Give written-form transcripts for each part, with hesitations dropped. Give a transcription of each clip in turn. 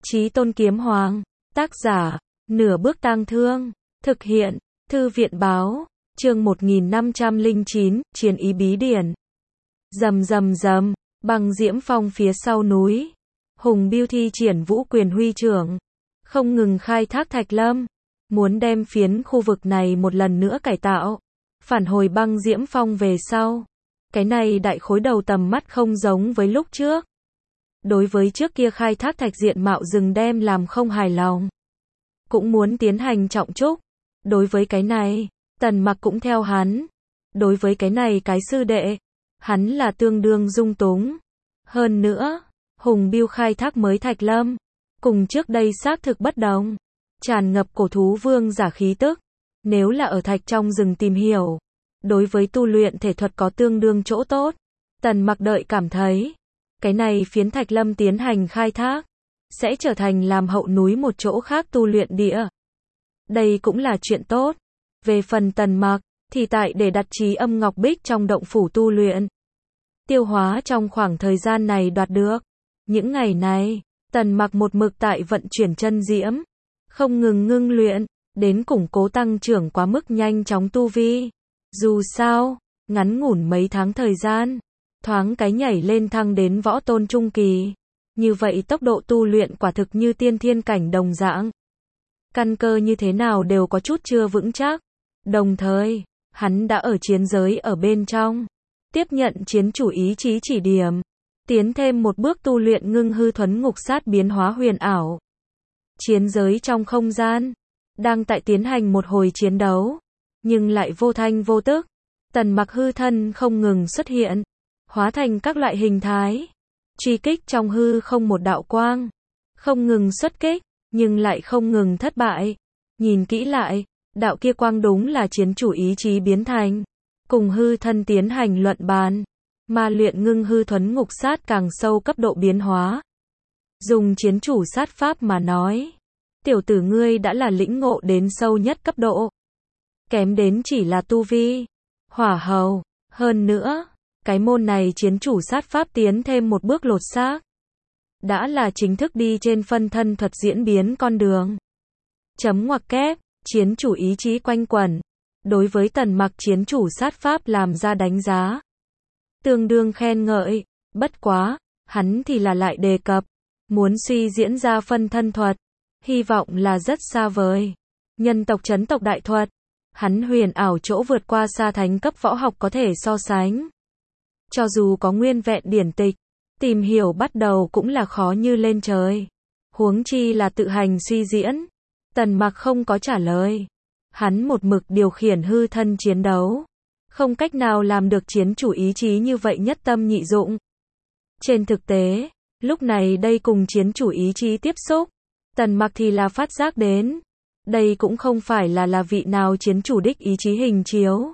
Chí Tôn Kiếm Hoàng. Tác giả, Nửa Bước Tang Thương. Thực hiện, Thư viện Báo. Chương 1509, Chiến ý bí điển. Rầm rầm rầm, băng diễm phong phía sau núi. Hùng Biêu thi triển vũ quyền huy trưởng, không ngừng khai thác thạch lâm, muốn đem phiến khu vực này một lần nữa cải tạo, phản hồi băng diễm phong về sau. Cái này đại khối đầu tầm mắt không giống với lúc trước. Đối với trước kia khai thác thạch diện mạo rừng đem làm không hài lòng, cũng muốn tiến hành trọng trúc. Đối với cái này, Tần Mặc cũng theo hắn. Đối với cái này cái sư đệ, hắn là tương đương dung túng. Hơn nữa, Hùng Biêu khai thác mới thạch lâm, cùng trước đây xác thực bất đồng, tràn ngập cổ thú vương giả khí tức. Nếu là ở thạch trong rừng tìm hiểu, đối với tu luyện thể thuật có tương đương chỗ tốt. Tần Mặc đợi cảm thấy, cái này phiến thạch lâm tiến hành khai thác, sẽ trở thành làm hậu núi một chỗ khác tu luyện địa. Đây cũng là chuyện tốt. Về phần Tần Mặc, thì tại để đặt Trí Âm Ngọc Bích trong động phủ tu luyện. Tiêu hóa trong khoảng thời gian này đoạt được. Những ngày này, Tần Mặc một mực tại vận chuyển chân diễm, không ngừng ngưng luyện, đến củng cố tăng trưởng quá mức nhanh chóng tu vi. Dù sao, ngắn ngủn mấy tháng thời gian, thoáng cái nhảy lên thăng đến võ tôn trung kỳ. Như vậy tốc độ tu luyện quả thực như tiên thiên cảnh đồng dạng. Căn cơ như thế nào đều có chút chưa vững chắc. Đồng thời, hắn đã ở chiến giới ở bên trong, tiếp nhận chiến chủ ý chí chỉ điểm, tiến thêm một bước tu luyện ngưng hư thuấn ngục sát biến hóa huyền ảo. Chiến giới trong không gian, đang tại tiến hành một hồi chiến đấu, nhưng lại vô thanh vô tức. Tần Mặc hư thân không ngừng xuất hiện, hóa thành các loại hình thái, truy kích trong hư không một đạo quang, không ngừng xuất kích, nhưng lại không ngừng thất bại. Nhìn kỹ lại, đạo kia quang đúng là chiến chủ ý chí biến thành, cùng hư thân tiến hành luận bàn, mà luyện ngưng hư thuấn ngục sát càng sâu cấp độ biến hóa. Dùng chiến chủ sát pháp mà nói, tiểu tử ngươi đã là lĩnh ngộ đến sâu nhất cấp độ, kém đến chỉ là tu vi hỏa hầu. Hơn nữa, cái môn này chiến chủ sát pháp tiến thêm một bước lột xác, đã là chính thức đi trên phân thân thuật diễn biến con đường. Chấm ngoặc kép, chiến chủ ý chí quanh quẩn, đối với Tần Mặc chiến chủ sát pháp làm ra đánh giá, tương đương khen ngợi. Bất quá, hắn thì là lại đề cập, muốn suy diễn ra phân thân thuật, hy vọng là rất xa vời. Nhân tộc chấn tộc đại thuật, hắn huyền ảo chỗ vượt qua xa thánh cấp võ học có thể so sánh. Cho dù có nguyên vẹn điển tịch, tìm hiểu bắt đầu cũng là khó như lên trời. Huống chi là tự hành suy diễn. Tần Mặc không có trả lời. Hắn một mực điều khiển hư thân chiến đấu, không cách nào làm được chiến chủ ý chí như vậy nhất tâm nhị dụng. Trên thực tế, lúc này đây cùng chiến chủ ý chí tiếp xúc, Tần Mặc thì là phát giác đến, đây cũng không phải là vị nào chiến chủ đích ý chí hình chiếu.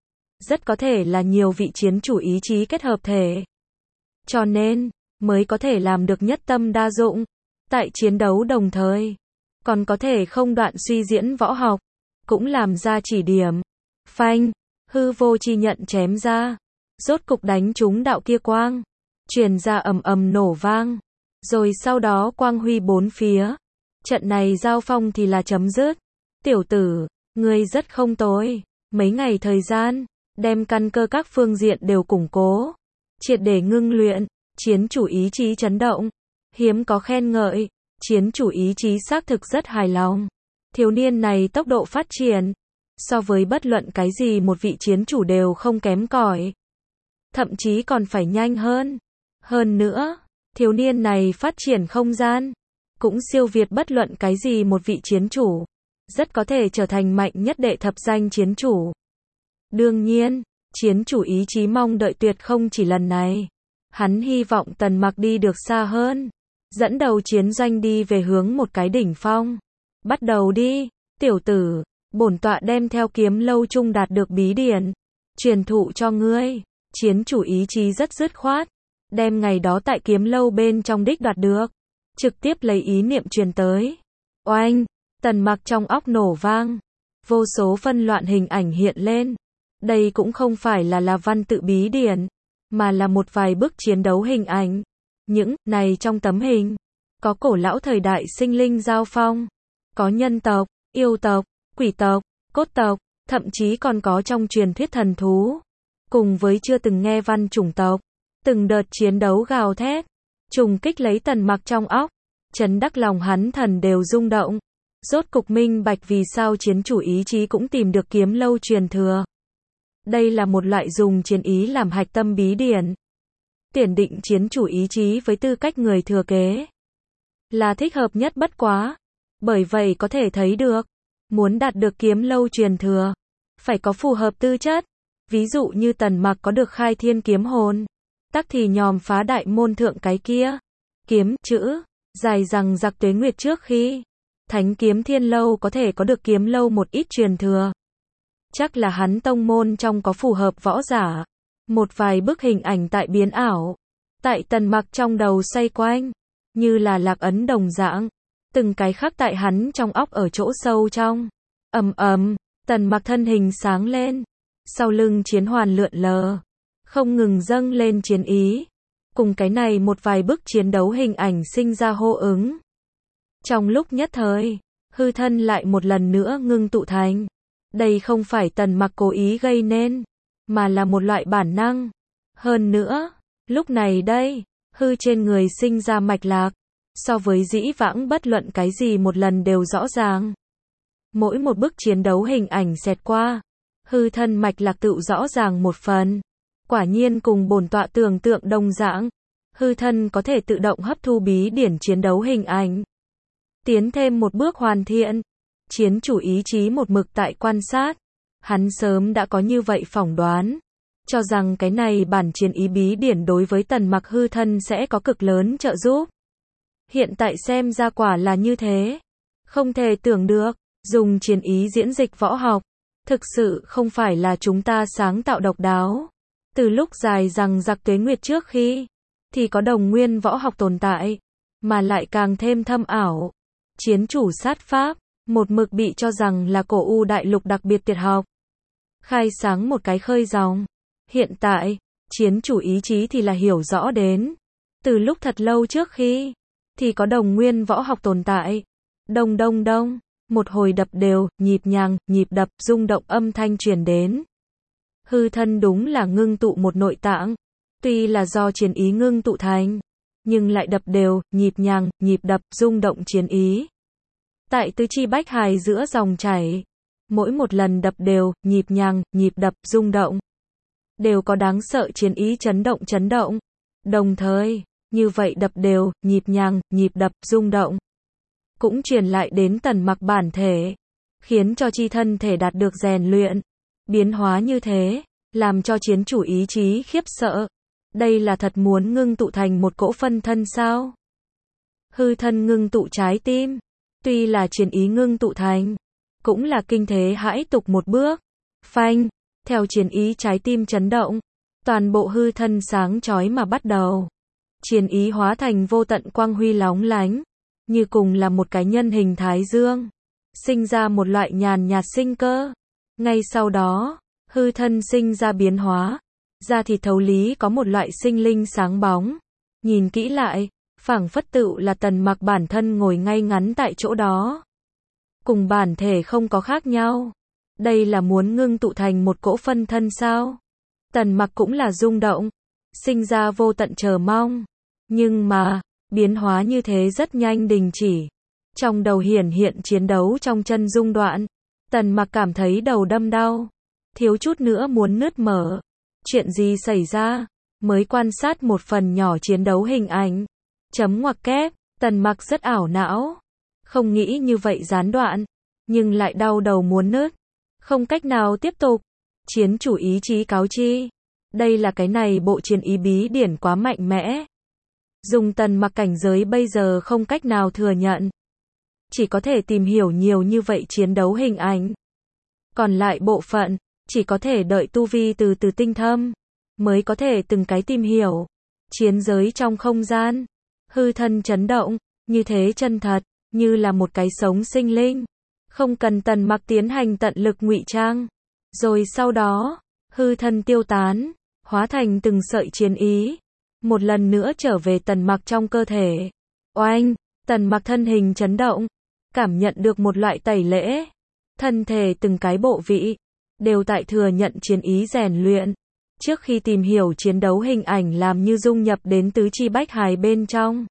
Rất có thể là nhiều vị chiến chủ ý chí kết hợp thể. Cho nên, mới có thể làm được nhất tâm đa dụng. Tại chiến đấu đồng thời, còn có thể không đoạn suy diễn võ học, cũng làm ra chỉ điểm. Phanh, hư vô chi nhận chém ra, rốt cục đánh trúng đạo kia quang, truyền ra ầm ầm nổ vang, rồi sau đó quang huy bốn phía. Trận này giao phong thì là chấm dứt. Tiểu tử, ngươi rất không tồi, mấy ngày thời gian, đem căn cơ các phương diện đều củng cố, triệt để ngưng luyện, chiến chủ ý chí chấn động, hiếm có khen ngợi. Chiến chủ ý chí xác thực rất hài lòng. Thiếu niên này tốc độ phát triển, so với bất luận cái gì một vị chiến chủ đều không kém cỏi, thậm chí còn phải nhanh hơn. Hơn nữa, thiếu niên này phát triển không gian, cũng siêu việt bất luận cái gì một vị chiến chủ, rất có thể trở thành mạnh nhất đệ thập danh chiến chủ. Đương nhiên, chiến chủ ý chí mong đợi tuyệt không chỉ lần này. Hắn hy vọng Tần Mặc đi được xa hơn, dẫn đầu chiến doanh đi về hướng một cái đỉnh phong. Bắt đầu đi, tiểu tử, bổn tọa đem theo kiếm lâu chung đạt được bí điển, truyền thụ cho ngươi. Chiến chủ ý chí rất dứt khoát, đem ngày đó tại kiếm lâu bên trong đích đoạt được, trực tiếp lấy ý niệm truyền tới. Oanh, Tần Mặc trong óc nổ vang, vô số phân loạn hình ảnh hiện lên. Đây cũng không phải là văn tự bí điển, mà là một vài bức chiến đấu hình ảnh. Những này trong tấm hình, có cổ lão thời đại sinh linh giao phong, có nhân tộc, yêu tộc, quỷ tộc, cốt tộc, thậm chí còn có trong truyền thuyết thần thú, cùng với chưa từng nghe văn chủng tộc. Từng đợt chiến đấu gào thét, trùng kích lấy Tần Mặc trong óc, chấn đắc lòng hắn thần đều rung động. Rốt cục minh bạch vì sao chiến chủ ý chí cũng tìm được kiếm lâu truyền thừa. Đây là một loại dùng chiến ý làm hạch tâm bí điển. Tiền định chiến chủ ý chí với tư cách người thừa kế là thích hợp nhất bất quá. Bởi vậy có thể thấy được, muốn đạt được kiếm lâu truyền thừa, phải có phù hợp tư chất. Ví dụ như Tần Mặc có được khai thiên kiếm hồn, tắc thì nhòm phá đại môn thượng cái kia. Kiếm, chữ, dài rằng giặc tuế nguyệt trước khi Thánh kiếm thiên lâu có thể có được kiếm lâu một ít truyền thừa. Chắc là hắn tông môn trong có phù hợp võ giả. Một vài bức hình ảnh tại biến ảo, tại Tần Mặc trong đầu xoay quanh, như là lạc ấn đồng dạng, từng cái khắc tại hắn trong óc ở chỗ sâu trong. Ầm ầm, Tần Mặc thân hình sáng lên, sau lưng chiến hoàn lượn lờ, không ngừng dâng lên chiến ý. Cùng cái này một vài bức chiến đấu hình ảnh sinh ra hô ứng. Trong lúc nhất thời, hư thân lại một lần nữa ngưng tụ thành. Đây không phải Tần Mặc cố ý gây nên, mà là một loại bản năng. Hơn nữa, lúc này đây, hư trên người sinh ra mạch lạc, so với dĩ vãng bất luận cái gì một lần đều rõ ràng. Mỗi một bức chiến đấu hình ảnh xẹt qua, hư thân mạch lạc tự rõ ràng một phần. Quả nhiên cùng bổn tọa tưởng tượng đồng dạng, hư thân có thể tự động hấp thu bí điển chiến đấu hình ảnh. Tiến thêm một bước hoàn thiện, chiến chủ ý chí một mực tại quan sát, hắn sớm đã có như vậy phỏng đoán, cho rằng cái này bản chiến ý bí điển đối với Tần Mặc hư thân sẽ có cực lớn trợ giúp. Hiện tại xem ra quả là như thế, không thể tưởng được, dùng chiến ý diễn dịch võ học, thực sự không phải là chúng ta sáng tạo độc đáo. Từ lúc dài rằng giặc tuế nguyệt trước khi, thì có đồng nguyên võ học tồn tại, mà lại càng thêm thâm ảo. Chiến chủ sát pháp, một mực bị cho rằng là cổ u đại lục đặc biệt tuyệt học. Khai sáng một cái khơi dòng. Hiện tại, chiến chủ ý chí thì là hiểu rõ đến. Từ lúc thật lâu trước khi, thì có đồng nguyên võ học tồn tại. Đông đông đông, một hồi đập đều, nhịp nhàng, nhịp đập, rung động âm thanh truyền đến. Hư thân đúng là ngưng tụ một nội tạng, tuy là do chiến ý ngưng tụ thành, nhưng lại đập đều, nhịp nhàng, nhịp đập, rung động chiến ý. Tại tứ chi bách hài giữa dòng chảy, mỗi một lần đập đều, nhịp nhàng, nhịp đập, rung động, đều có đáng sợ chiến ý chấn động. Đồng thời, như vậy đập đều, nhịp nhàng, nhịp đập, rung động, cũng truyền lại đến Tần Mặc bản thể, khiến cho chi thân thể đạt được rèn luyện. Biến hóa như thế, làm cho chiến chủ ý chí khiếp sợ. Đây là thật muốn ngưng tụ thành một cỗ phân thân sao? Hư thân ngưng tụ trái tim, tuy là chiến ý ngưng tụ thành, cũng là kinh thế hãi tục một bước. Phanh, theo chiến ý trái tim chấn động, toàn bộ hư thân sáng chói mà bắt đầu. Chiến ý hóa thành vô tận quang huy lóng lánh, như cùng là một cái nhân hình thái dương, sinh ra một loại nhàn nhạt sinh cơ. Ngay sau đó, hư thân sinh ra biến hóa, da thịt thấu lý có một loại sinh linh sáng bóng. Nhìn kỹ lại, phảng phất tựu là Tần Mặc bản thân ngồi ngay ngắn tại chỗ đó. Cùng bản thể không có khác nhau. Đây là muốn ngưng tụ thành một cỗ phân thân sao? Tần Mặc cũng là rung động, sinh ra vô tận chờ mong. Nhưng mà, biến hóa như thế rất nhanh đình chỉ. Trong đầu hiển hiện chiến đấu trong chân rung đoạn. Tần Mặc cảm thấy đầu đâm đau, thiếu chút nữa muốn nứt mở. Chuyện gì xảy ra? Mới quan sát một phần nhỏ chiến đấu hình ảnh. Chấm ngoặc kép, Tần Mặc rất ảo não. Không nghĩ như vậy gián đoạn, nhưng lại đau đầu muốn nứt. Không cách nào tiếp tục. Chiến chủ ý chí cáo chi. Đây là cái này bộ chiến ý bí điển quá mạnh mẽ. Dùng Tần Mặc cảnh giới bây giờ không cách nào thừa nhận. Chỉ có thể tìm hiểu nhiều như vậy chiến đấu hình ảnh. Còn lại bộ phận, chỉ có thể đợi tu vi từ từ tinh thâm, mới có thể từng cái tìm hiểu. Chiến giới trong không gian, hư thân chấn động, như thế chân thật, như là một cái sống sinh linh. Không cần Tần Mặc tiến hành tận lực ngụy trang. Rồi sau đó, hư thân tiêu tán, hóa thành từng sợi chiến ý. Một lần nữa trở về Tần Mặc trong cơ thể. Oanh, Tần Mặc thân hình chấn động, cảm nhận được một loại tẩy lễ. Thân thể từng cái bộ vị đều tại thừa nhận chiến ý rèn luyện. Trước khi tìm hiểu chiến đấu hình ảnh làm như dung nhập đến tứ chi bách hài bên trong.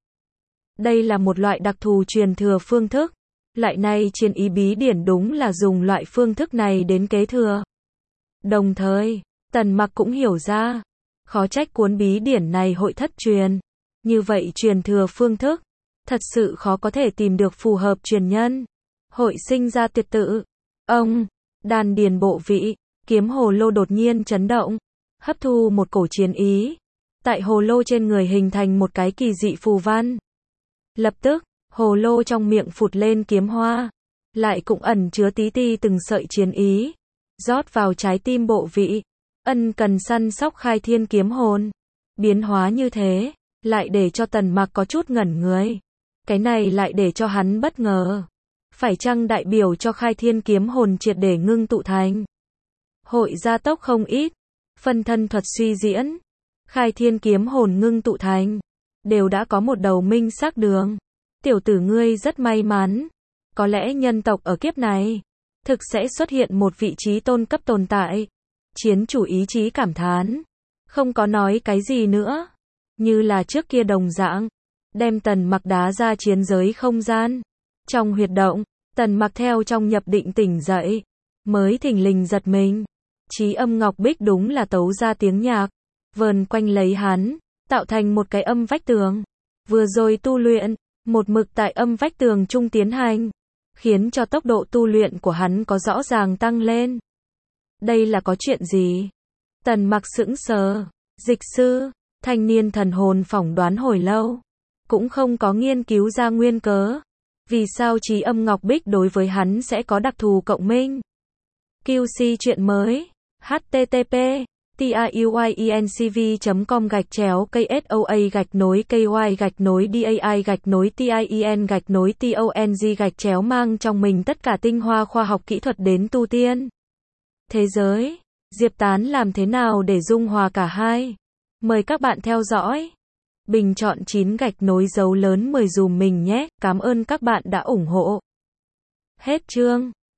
Đây là một loại đặc thù truyền thừa phương thức. Lại nay chiến ý bí điển đúng là dùng loại phương thức này đến kế thừa. Đồng thời, Tần Mặc cũng hiểu ra, khó trách cuốn bí điển này hội thất truyền. Như vậy truyền thừa phương thức, thật sự khó có thể tìm được phù hợp truyền nhân. Hội sinh ra tuyệt tự. Ông, đan điền bộ vị, kiếm hồ lô đột nhiên chấn động, hấp thu một cổ chiến ý. Tại hồ lô trên người hình thành một cái kỳ dị phù văn. Lập tức, hồ lô trong miệng phụt lên kiếm hoa, lại cũng ẩn chứa tí ti từng sợi chiến ý, rót vào trái tim bộ vị. Ân cần săn sóc khai thiên kiếm hồn. Biến hóa như thế, lại để cho Tần Mặc có chút ngẩn người. Cái này lại để cho hắn bất ngờ. Phải chăng đại biểu cho khai thiên kiếm hồn triệt để ngưng tụ thành? Hội gia tốc không ít, phân thân thuật suy diễn, khai thiên kiếm hồn ngưng tụ thành, đều đã có một đầu minh xác đường. Tiểu tử ngươi rất may mắn. Có lẽ nhân tộc ở kiếp này, thực sẽ xuất hiện một vị trí tôn cấp tồn tại. Chiến chủ ý chí cảm thán. Không có nói cái gì nữa. Như là trước kia đồng dạng. Đem Tần Mặc đá ra chiến giới không gian. Trong huyệt động, Tần Mặc theo trong nhập định tỉnh dậy. Mới thình lình giật mình. Chí âm ngọc bích đúng là tấu ra tiếng nhạc. Vờn quanh lấy hắn, tạo thành một cái âm vách tường. Vừa rồi tu luyện, một mực tại âm vách tường trung tiến hành. Khiến cho tốc độ tu luyện của hắn có rõ ràng tăng lên. Đây là có chuyện gì? Tần Mặc sững sờ. Dịch sư, thanh niên thần hồn phỏng đoán hồi lâu. Cũng không có nghiên cứu ra nguyên cớ. Vì sao Chí âm ngọc bích đối với hắn sẽ có đặc thù cộng minh? QC chuyện mới. http tiyuinCV.com/KSOA-KOI-DAI-TIEN-TONG mang trong mình tất cả tinh hoa khoa học kỹ thuật đến tu tiên. Thế giới, Diệp Tán làm thế nào để dung hòa cả hai? Mời các bạn theo dõi. Bình chọn 9 gạch nối dấu lớn 10 dùm mình nhé. Cảm ơn các bạn đã ủng hộ. Hết chương.